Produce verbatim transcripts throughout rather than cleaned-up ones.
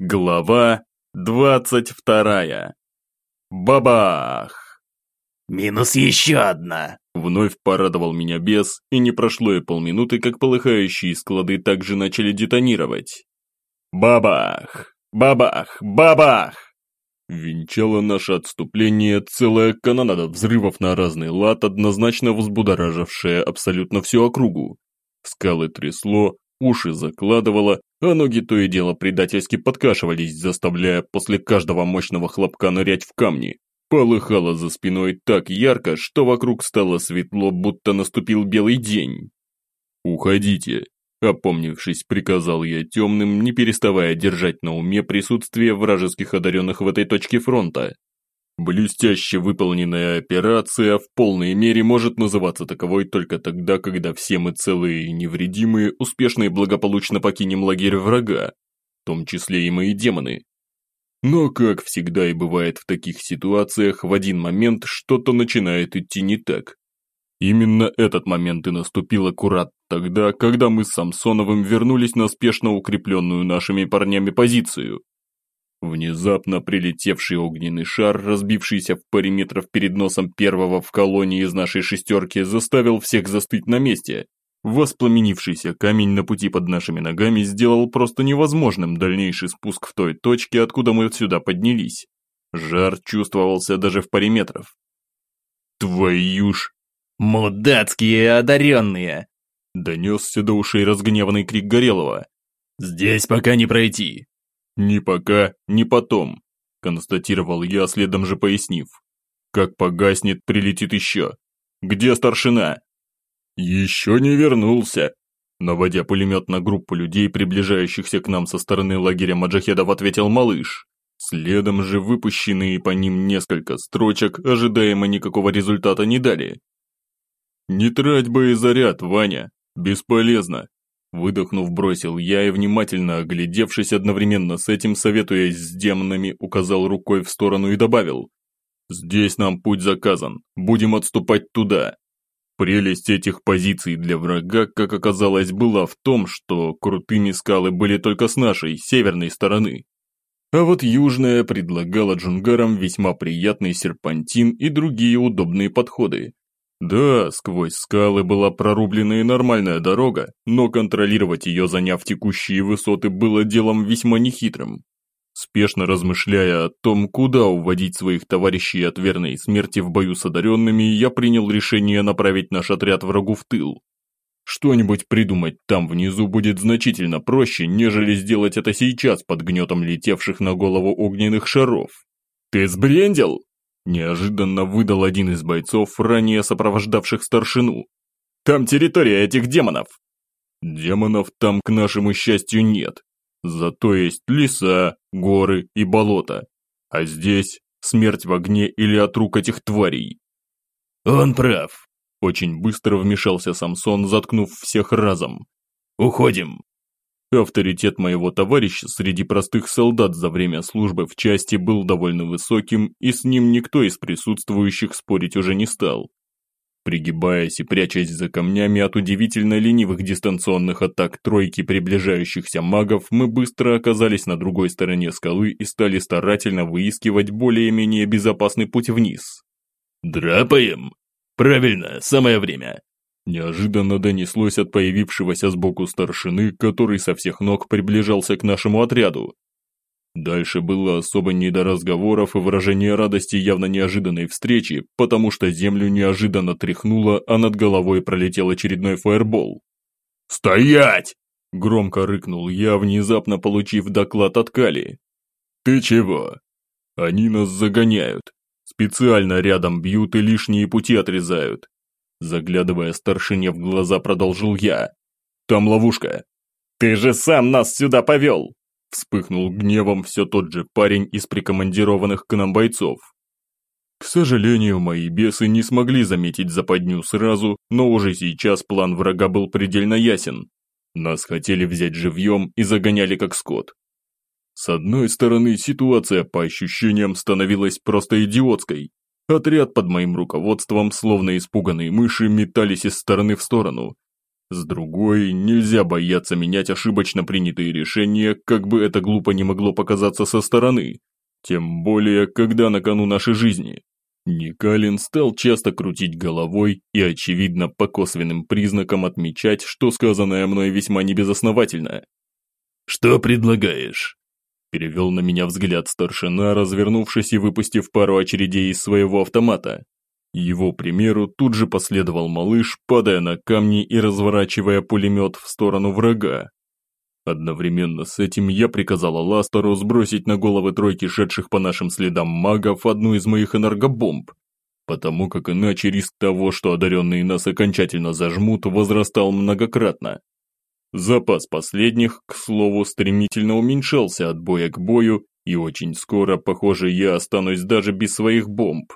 Глава двадцать вторая. Бабах! «Минус еще одна!» Вновь порадовал меня бес, и не прошло и полминуты, как полыхающие склады также начали детонировать. Бабах! Бабах! Бабах! Венчало наше отступление целая канонада взрывов на разный лад, однозначно взбудоражившая абсолютно всю округу. Скалы трясло, уши закладывало, а ноги то и дело предательски подкашивались, заставляя после каждого мощного хлопка нырять в камни. Полыхало за спиной так ярко, что вокруг стало светло, будто наступил белый день. «Уходите», – опомнившись, приказал я темным, не переставая держать на уме присутствие вражеских одаренных в этой точке фронта. Блестяще выполненная операция в полной мере может называться таковой только тогда, когда все мы целые и невредимые успешно и благополучно покинем лагерь врага, в том числе и мои демоны. Но, как всегда и бывает в таких ситуациях, в один момент что-то начинает идти не так. Именно этот момент и наступил аккурат тогда, когда мы с Самсоновым вернулись на спешно укрепленную нашими парнями позицию. Внезапно прилетевший огненный шар, разбившийся в паре метров перед носом первого в колонии из нашей шестерки, заставил всех застыть на месте. Воспламенившийся камень на пути под нашими ногами сделал просто невозможным дальнейший спуск в той точке, откуда мы сюда поднялись. Жар чувствовался даже в паре метров. «Твою ж!» «Мудацкие одаренные!» Донесся до ушей разгневанный крик Горелого. «Здесь пока не пройти!» «Ни пока, ни потом», – констатировал я, следом же пояснив. «Как погаснет, прилетит еще. Где старшина?» «Еще не вернулся», – наводя пулемет на группу людей, приближающихся к нам со стороны лагеря маджахедов, ответил малыш. Следом же выпущенные по ним несколько строчек ожидаемо никакого результата не дали. «Не трать боезаряд, Ваня, бесполезно», – выдохнув, бросил я и, внимательно оглядевшись одновременно с этим, советуясь с демонами, указал рукой в сторону и добавил: «Здесь нам путь заказан, будем отступать туда». Прелесть этих позиций для врага, как оказалось, была в том, что крутыми скалы были только с нашей, северной стороны. А вот южная предлагала джунгарам весьма приятный серпантин и другие удобные подходы. Да, сквозь скалы была прорублена и нормальная дорога, но контролировать ее, заняв текущие высоты, было делом весьма нехитрым. Спешно размышляя о том, куда уводить своих товарищей от верной смерти в бою с одаренными, я принял решение направить наш отряд врагу в тыл. Что-нибудь придумать там внизу будет значительно проще, нежели сделать это сейчас под гнетом летевших на голову огненных шаров. «Ты сбрендил?» – неожиданно выдал один из бойцов, ранее сопровождавших старшину. «Там территория этих демонов!» «Демонов там, к нашему счастью, нет. Зато есть леса, горы и болота. А здесь смерть в огне или от рук этих тварей». «Он прав», – очень быстро вмешался Самсон, заткнув всех разом. «Уходим». Авторитет моего товарища среди простых солдат за время службы в части был довольно высоким, и с ним никто из присутствующих спорить уже не стал. Пригибаясь и прячась за камнями от удивительно ленивых дистанционных атак тройки приближающихся магов, мы быстро оказались на другой стороне скалы и стали старательно выискивать более-менее безопасный путь вниз. «Драпаем? Правильно, самое время». Неожиданно донеслось от появившегося сбоку старшины, который со всех ног приближался к нашему отряду. Дальше было особо не до разговоров и выражения радости явно неожиданной встречи, потому что землю неожиданно тряхнуло, а над головой пролетел очередной фаербол. «Стоять!» – громко рыкнул я, внезапно получив доклад от Кали. «Ты чего?» «Они нас загоняют. Специально рядом бьют и лишние пути отрезают». Заглядывая старшине в глаза, продолжил я. «Там ловушка». «Ты же сам нас сюда повел!» Вспыхнул гневом все тот же парень из прикомандированных к нам бойцов. К сожалению, мои бесы не смогли заметить западню сразу, но уже сейчас план врага был предельно ясен. Нас хотели взять живьем и загоняли как скот. С одной стороны, ситуация по ощущениям становилась просто идиотской. Отряд под моим руководством, словно испуганные мыши, метались из стороны в сторону. С другой, нельзя бояться менять ошибочно принятые решения, как бы это глупо не могло показаться со стороны. Тем более, когда на кону нашей жизни. Никалин стал часто крутить головой и, очевидно, по косвенным признакам отмечать, что сказанное мной весьма небезосновательно. «Что предлагаешь?» Перевел на меня взгляд старшина, развернувшись и выпустив пару очередей из своего автомата. Его примеру тут же последовал малыш, падая на камни и разворачивая пулемет в сторону врага. Одновременно с этим я приказал Аластору сбросить на головы тройки шедших по нашим следам магов одну из моих энергобомб, потому как иначе риск того, что одаренные нас окончательно зажмут, возрастал многократно. Запас последних, к слову, стремительно уменьшался от боя к бою, и очень скоро, похоже, я останусь даже без своих бомб.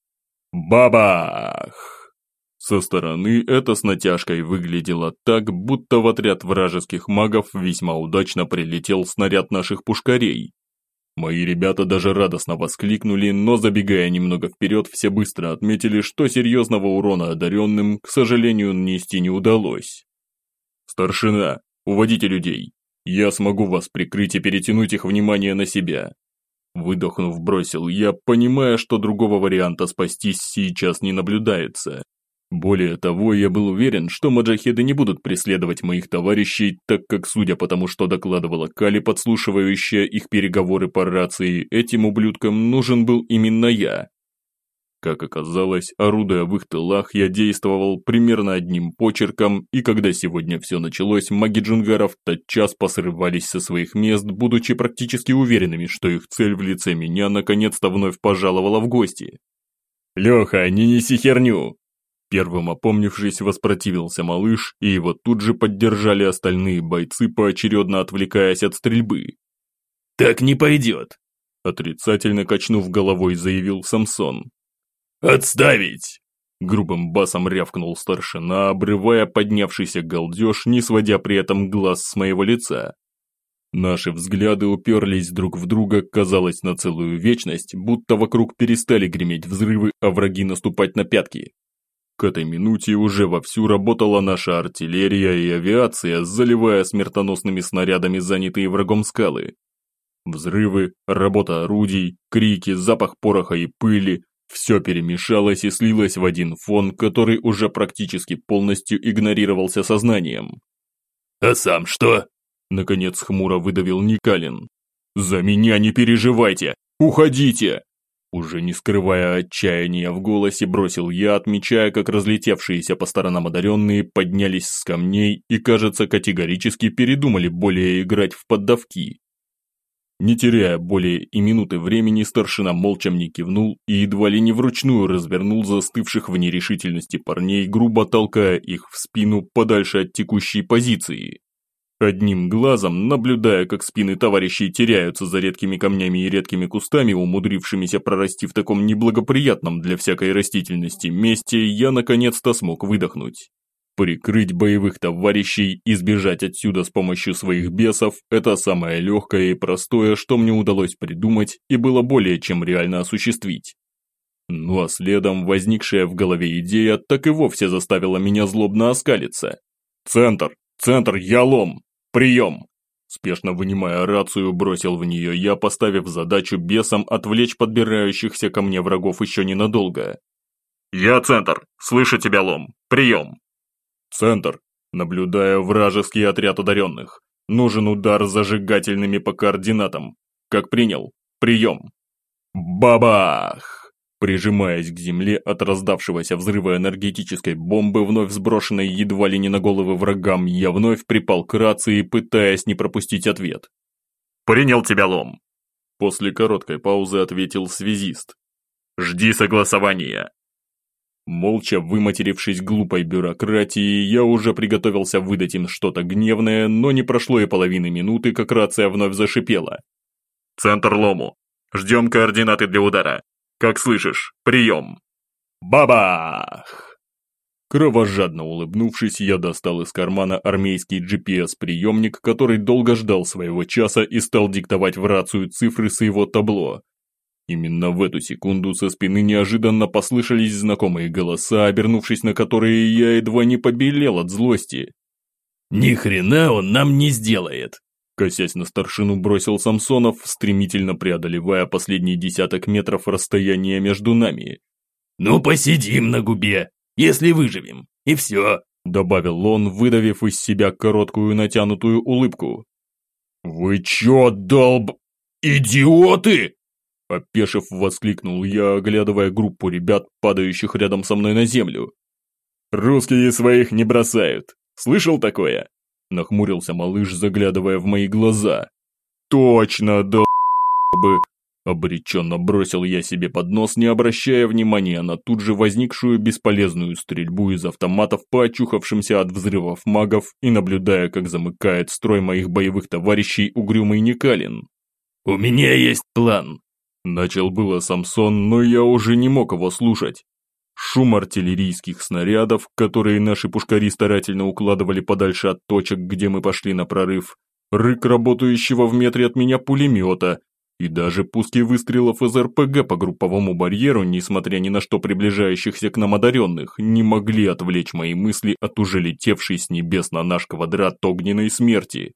Бабах! Со стороны это с натяжкой выглядело так, будто в отряд вражеских магов весьма удачно прилетел снаряд наших пушкарей. Мои ребята даже радостно воскликнули, но забегая немного вперед, все быстро отметили, что серьезного урона одаренным, к сожалению, нанести не удалось. «Старшина, уводите людей. Я смогу вас прикрыть и перетянуть их внимание на себя». Выдохнув, бросил я, понимая, что другого варианта спастись сейчас не наблюдается. Более того, я был уверен, что маджахеды не будут преследовать моих товарищей, так как, судя по тому, что докладывала Кали, подслушивающая их переговоры по рации, этим ублюдкам нужен был именно я. Как оказалось, орудуя в их тылах, я действовал примерно одним почерком, и когда сегодня все началось, маги джунгаров тотчас посрывались со своих мест, будучи практически уверенными, что их цель в лице меня наконец-то вновь пожаловала в гости. «Леха, не неси херню!» Первым опомнившись, воспротивился малыш, и его тут же поддержали остальные бойцы, поочередно отвлекаясь от стрельбы. «Так не пойдет!» Отрицательно качнув головой, заявил Самсон. «Отставить!» Грубым басом рявкнул старшина, обрывая поднявшийся галдеж, не сводя при этом глаз с моего лица. Наши взгляды уперлись друг в друга, казалось, на целую вечность, будто вокруг перестали греметь взрывы, а враги наступать на пятки. К этой минуте уже вовсю работала наша артиллерия и авиация, заливая смертоносными снарядами занятые врагом скалы. Взрывы, работа орудий, крики, запах пороха и пыли – все перемешалось и слилось в один фон, который уже практически полностью игнорировался сознанием. «А сам что?» – наконец хмуро выдавил Никалин. «За меня не переживайте! Уходите!» Уже не скрывая отчаяния в голосе, бросил я, отмечая, как разлетевшиеся по сторонам одаренные поднялись с камней и, кажется, категорически передумали более играть в поддавки. Не теряя более и минуты времени, старшина молча мне кивнул и едва ли не вручную развернул застывших в нерешительности парней, грубо толкая их в спину подальше от текущей позиции. Одним глазом, наблюдая, как спины товарищей теряются за редкими камнями и редкими кустами, умудрившимися прорасти в таком неблагоприятном для всякой растительности месте, я наконец-то смог выдохнуть. Прикрыть боевых товарищей и сбежать отсюда с помощью своих бесов – это самое легкое и простое, что мне удалось придумать и было более чем реально осуществить. Ну а следом возникшая в голове идея так и вовсе заставила меня злобно оскалиться. «Центр! Центр! Ялом! Прием!» Спешно вынимая рацию, бросил в нее я, поставив задачу бесам отвлечь подбирающихся ко мне врагов еще ненадолго. «Я центр! Слышу тебя, Лом! Прием!» «Центр! Наблюдаю вражеский отряд одаренных. Нужен удар зажигательными по координатам. Как принял? Прием!» Бабах! Прижимаясь к земле от раздавшегося взрыва энергетической бомбы, вновь сброшенной едва ли не на головы врагам, я вновь припал к рации, пытаясь не пропустить ответ. «Принял тебя, Лом!» После короткой паузы ответил связист. «Жди согласования!» Молча выматерившись глупой бюрократии, я уже приготовился выдать им что-то гневное, но не прошло и половины минуты, как рация вновь зашипела. «Центр Лому! Ждем координаты для удара! Как слышишь, прием!» Бабах! Кровожадно улыбнувшись, я достал из кармана армейский джи пи эс-приемник, который долго ждал своего часа и стал диктовать в рацию цифры с его табло. Именно в эту секунду со спины неожиданно послышались знакомые голоса, обернувшись на которые я едва не побелел от злости. Ни хрена он нам не сделает. Косясь на старшину, бросил Самсонов, стремительно преодолевая последние десяток метров расстояния между нами. Ну посидим на губе, если выживем, и все. Добавил он, выдавив из себя короткую натянутую улыбку. «Вы чё, долб... идиоты?» Опешив, воскликнул я, оглядывая группу ребят, падающих рядом со мной на землю. «Русские своих не бросают. Слышал такое?» Нахмурился малыш, заглядывая в мои глаза. «Точно, долбы!» Обреченно бросил я себе под нос, не обращая внимания на тут же возникшую бесполезную стрельбу из автоматов по очухавшимся от взрывов магов и наблюдая, как замыкает строй моих боевых товарищей угрюмый Никалин. «У меня есть план!» Начал было Самсон, но я уже не мог его слушать. Шум артиллерийских снарядов, которые наши пушкари старательно укладывали подальше от точек, где мы пошли на прорыв, рык работающего в метре от меня пулемета и даже пуски выстрелов из эр пэ гэ по групповому барьеру, несмотря ни на что приближающихся к нам одаренных, не могли отвлечь мои мысли от уже летевшей с небес на наш квадрат огненной смерти.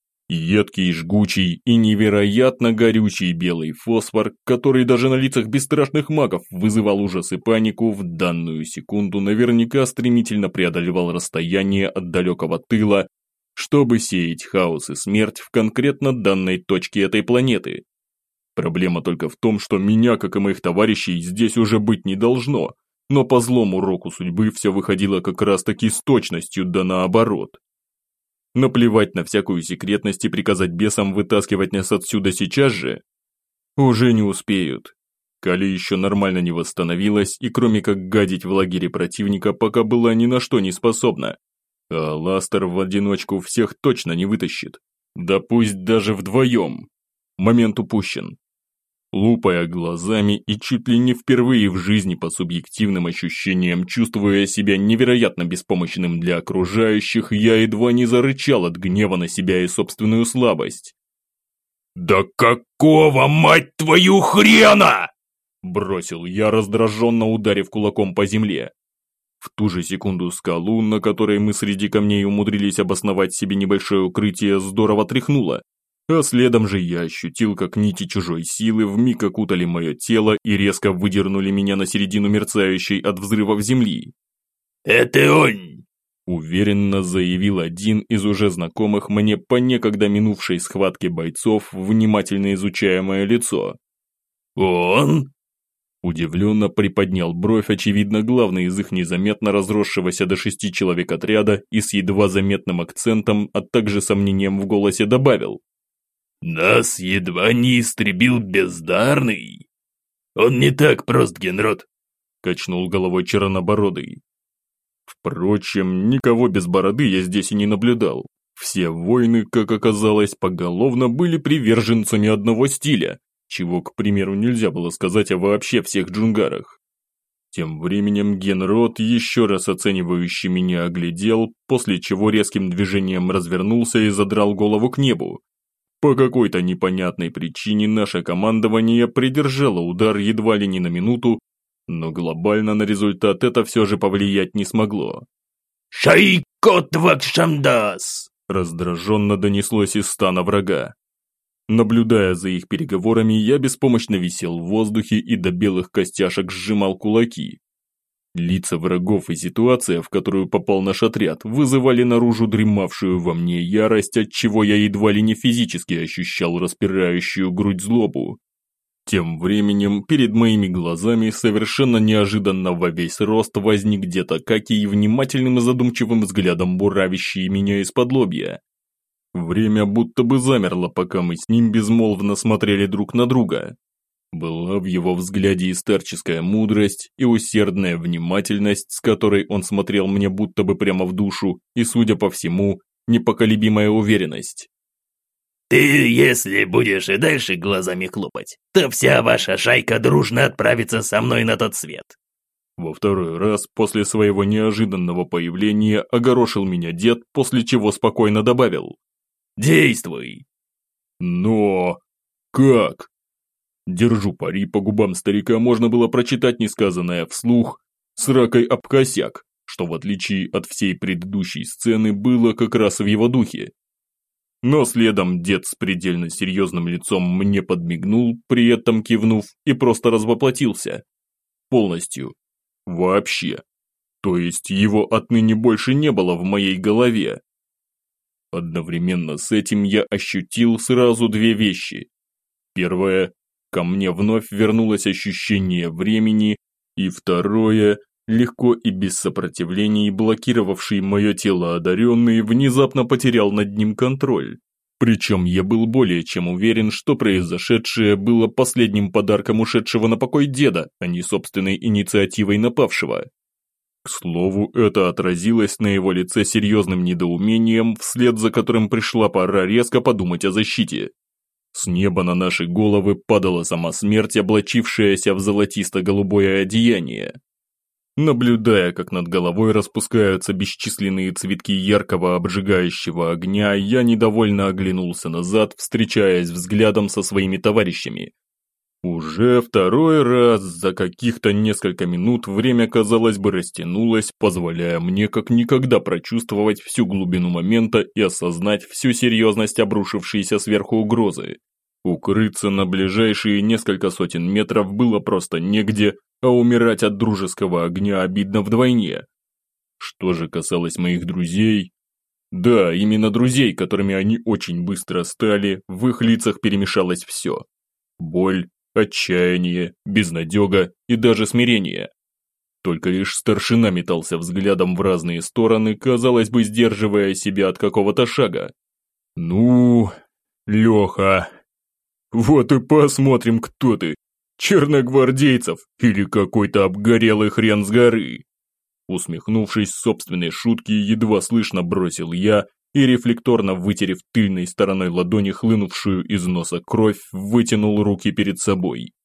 Едкий, жгучий и невероятно горючий белый фосфор, который даже на лицах бесстрашных магов вызывал ужас и панику, в данную секунду наверняка стремительно преодолевал расстояние от далекого тыла, чтобы сеять хаос и смерть в конкретно данной точке этой планеты. Проблема только в том, что меня, как и моих товарищей, здесь уже быть не должно, но по злому року судьбы все выходило как раз таки с точностью да наоборот. Наплевать на всякую секретность и приказать бесам вытаскивать нас отсюда сейчас же? Уже не успеют. Кали еще нормально не восстановилась и кроме как гадить в лагере противника пока была ни на что не способна. А Ластер в одиночку всех точно не вытащит. Да пусть даже вдвоем. Момент упущен. Лупая глазами и чуть ли не впервые в жизни по субъективным ощущениям, чувствуя себя невероятно беспомощным для окружающих, я едва не зарычал от гнева на себя и собственную слабость. «Да какого, мать твою, хрена?» Бросил я, раздраженно ударив кулаком по земле. В ту же секунду скалу, на которой мы среди камней умудрились обосновать себе небольшое укрытие, здорово тряхнуло. А следом же я ощутил, как нити чужой силы вмиг окутали мое тело и резко выдернули меня на середину мерцающей от взрывов земли. «Это он!» Уверенно заявил один из уже знакомых мне по некогда минувшей схватке бойцов, внимательно изучая мое лицо. «Он?» Удивленно приподнял бровь, очевидно, главный из их незаметно разросшегося до шести человек отряда и с едва заметным акцентом, а также сомнением в голосе добавил. «Нас едва не истребил бездарный. Он не так прост, Генрод», – качнул головой чернобородый. Впрочем, никого без бороды я здесь и не наблюдал. Все воины, как оказалось, поголовно были приверженцами одного стиля, чего, к примеру, нельзя было сказать о вообще всех джунгарах. Тем временем Генрод еще раз оценивающий меня оглядел, после чего резким движением развернулся и задрал голову к небу. По какой-то непонятной причине наше командование придержало удар едва ли не на минуту, но глобально на результат это все же повлиять не смогло. «Шайкот вакшамдас!» раздраженно донеслось из стана врага. Наблюдая за их переговорами, я беспомощно висел в воздухе и до белых костяшек сжимал кулаки. Лица врагов и ситуация, в которую попал наш отряд, вызывали наружу дремавшую во мне ярость, отчего я едва ли не физически ощущал распирающую грудь злобу. Тем временем перед моими глазами совершенно неожиданно во весь рост возник где-то Какий, внимательным и задумчивым взглядом буравящий меня из-под лобья. Время будто бы замерло, пока мы с ним безмолвно смотрели друг на друга. Была в его взгляде и старческая мудрость, и усердная внимательность, с которой он смотрел мне будто бы прямо в душу, и, судя по всему, непоколебимая уверенность. «Ты, если будешь и дальше глазами хлопать, то вся ваша шайка дружно отправится со мной на тот свет». Во второй раз после своего неожиданного появления огорошил меня дед, после чего спокойно добавил. «Действуй!» «Но... как?» Держу пари, по губам старика можно было прочитать несказанное вслух с ракой об косяк, что в отличие от всей предыдущей сцены было как раз в его духе. Но следом дед с предельно серьезным лицом мне подмигнул, при этом кивнув, и просто развоплотился. Полностью. Вообще. То есть его отныне больше не было в моей голове. Одновременно с этим я ощутил сразу две вещи. Первое. Ко мне вновь вернулось ощущение времени. И второе. Легко и без сопротивлений блокировавший мое тело одаренный внезапно потерял над ним контроль. Причем я был более чем уверен, что произошедшее было последним подарком ушедшего на покой деда, а не собственной инициативой напавшего. К слову, это отразилось на его лице серьезным недоумением, вслед за которым пришла пора резко подумать о защите. С неба на наши головы падала сама смерть, облачившаяся в золотисто-голубое одеяние. Наблюдая, как над головой распускаются бесчисленные цветки яркого обжигающего огня, я недовольно оглянулся назад, встречаясь взглядом со своими товарищами. Уже второй раз за каких-то несколько минут время, казалось бы, растянулось, позволяя мне как никогда прочувствовать всю глубину момента и осознать всю серьезность обрушившейся сверху угрозы. Укрыться на ближайшие несколько сотен метров было просто негде, а умирать от дружеского огня обидно вдвойне. Что же касалось моих друзей... Да, именно друзей, которыми они очень быстро стали, в их лицах перемешалось все. Боль, отчаяние, безнадега и даже смирение. Только лишь старшина метался взглядом в разные стороны, казалось бы, сдерживая себя от какого-то шага. «Ну, Леха, вот и посмотрим, кто ты, черногвардейцев или какой-то обгорелый хрен с горы!» Усмехнувшись собственной шутки, едва слышно бросил я и, рефлекторно вытерев тыльной стороной ладони хлынувшую из носа кровь, вытянул руки перед собой.